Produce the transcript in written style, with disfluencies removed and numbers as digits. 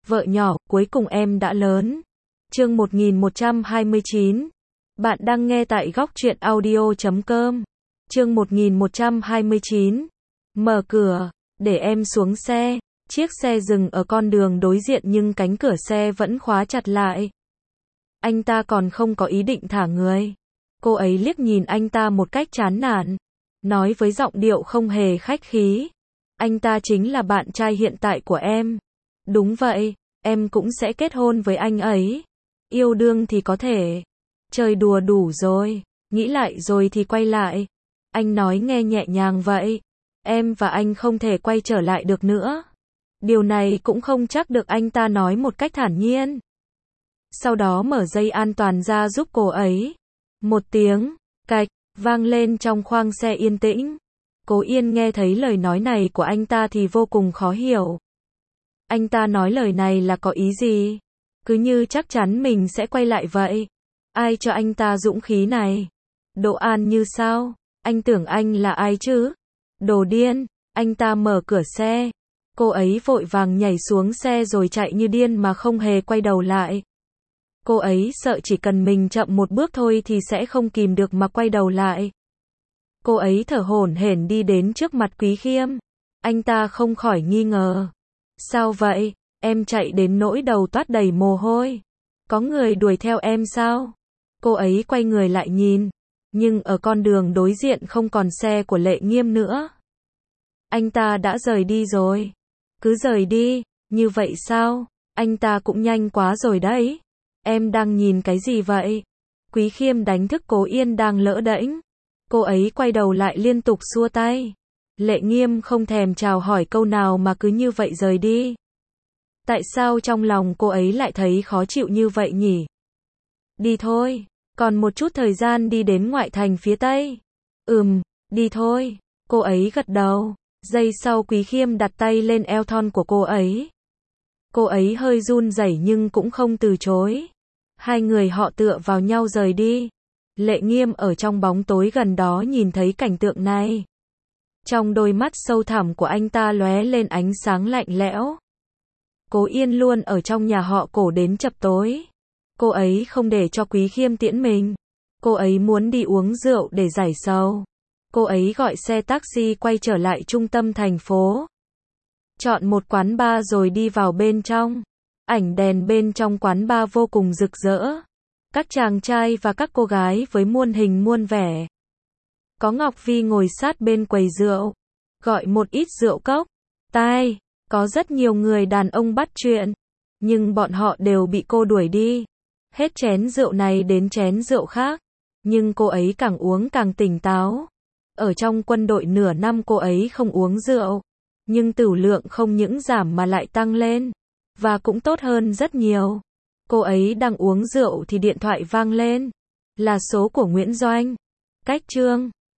Vợ nhỏ, cuối cùng em đã lớn. Chương 1129. Bạn đang nghe tại góc truyện audio.com. Chương 1129. Mở cửa, để em xuống xe. Chiếc xe dừng ở con đường đối diện nhưng cánh cửa xe vẫn khóa chặt lại. Anh ta còn không có ý định thả người. Cô ấy liếc nhìn anh ta một cách chán nản, nói với giọng điệu không hề khách khí. Anh ta chính là bạn trai hiện tại của em. Đúng vậy, em cũng sẽ kết hôn với anh ấy. Yêu đương thì có thể. Chơi đùa đủ rồi, nghĩ lại rồi thì quay lại. Anh nói nghe nhẹ nhàng vậy. Em và anh không thể quay trở lại được nữa. Điều này cũng không chắc được, anh ta nói một cách thản nhiên. Sau đó mở dây an toàn ra giúp cô ấy. Một tiếng cạch vang lên trong khoang xe yên tĩnh. Cố Yên nghe thấy lời nói này của anh ta thì vô cùng khó hiểu. Anh ta nói lời này là có ý gì? Cứ như chắc chắn mình sẽ quay lại vậy. Ai cho anh ta dũng khí này? Đỗ An Như sao? Anh tưởng anh là ai chứ? Đồ điên. Anh ta mở cửa xe. Cô ấy vội vàng nhảy xuống xe rồi chạy như điên mà không hề quay đầu lại. Cô ấy sợ chỉ cần mình chậm một bước thôi thì sẽ không kìm được mà quay đầu lại. Cô ấy thở hổn hển đi đến trước mặt Quý Khiêm. Anh ta không khỏi nghi ngờ. Sao vậy? Em chạy đến nỗi đầu toát đầy mồ hôi. Có người đuổi theo em sao? Cô ấy quay người lại nhìn. Nhưng ở con đường đối diện không còn xe của Lệ Nghiêm nữa. Anh ta đã rời đi rồi. Cứ rời đi, như vậy sao? Anh ta cũng nhanh quá rồi đấy. Em đang nhìn cái gì vậy? Quý Khiêm đánh thức Cố Yên đang lỡ đễnh. Cô ấy quay đầu lại liên tục xua tay. Lệ Nghiêm không thèm chào hỏi câu nào mà cứ như vậy rời đi. Tại sao trong lòng cô ấy lại thấy khó chịu như vậy nhỉ? Đi thôi, còn một chút thời gian đi đến ngoại thành phía Tây. Đi thôi. Cô ấy gật đầu. Giây sau Quý Khiêm đặt tay lên eo thon của cô ấy. Cô ấy hơi run rẩy nhưng cũng không từ chối. Hai người họ tựa vào nhau rời đi. Lệ Nghiêm ở trong bóng tối gần đó nhìn thấy cảnh tượng này. Trong đôi mắt sâu thẳm của anh ta lóe lên ánh sáng lạnh lẽo. Cố Yên luôn ở trong nhà họ Cổ đến chập tối. Cô ấy không để cho Quý Khiêm tiễn mình. Cô ấy muốn đi uống rượu để giải sầu. Cô ấy gọi xe taxi quay trở lại trung tâm thành phố. Chọn một quán bar rồi đi vào bên trong. Ảnh đèn bên trong quán bar vô cùng rực rỡ. Các chàng trai và các cô gái với muôn hình muôn vẻ. Có Ngọc Vi ngồi sát bên quầy rượu, gọi một ít rượu cốc. Có rất nhiều người đàn ông bắt chuyện, nhưng bọn họ đều bị cô đuổi đi. Hết chén rượu này đến chén rượu khác, nhưng cô ấy càng uống càng tỉnh táo. Ở trong quân đội nửa năm cô ấy không uống rượu, nhưng tửu lượng không những giảm mà lại tăng lên, và cũng tốt hơn rất nhiều. Cô ấy đang uống rượu thì điện thoại vang lên, là số của Nguyễn Doanh. Cách Trương.